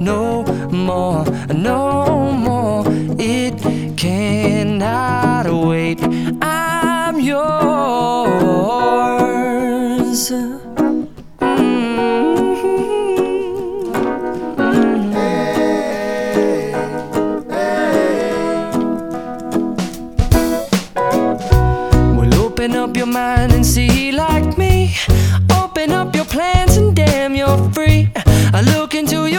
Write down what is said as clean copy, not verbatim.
no more, no more. It cannot wait. I'm yours. Well, open up your mind and see like me. Open up your plans and damn, you're free. I look into your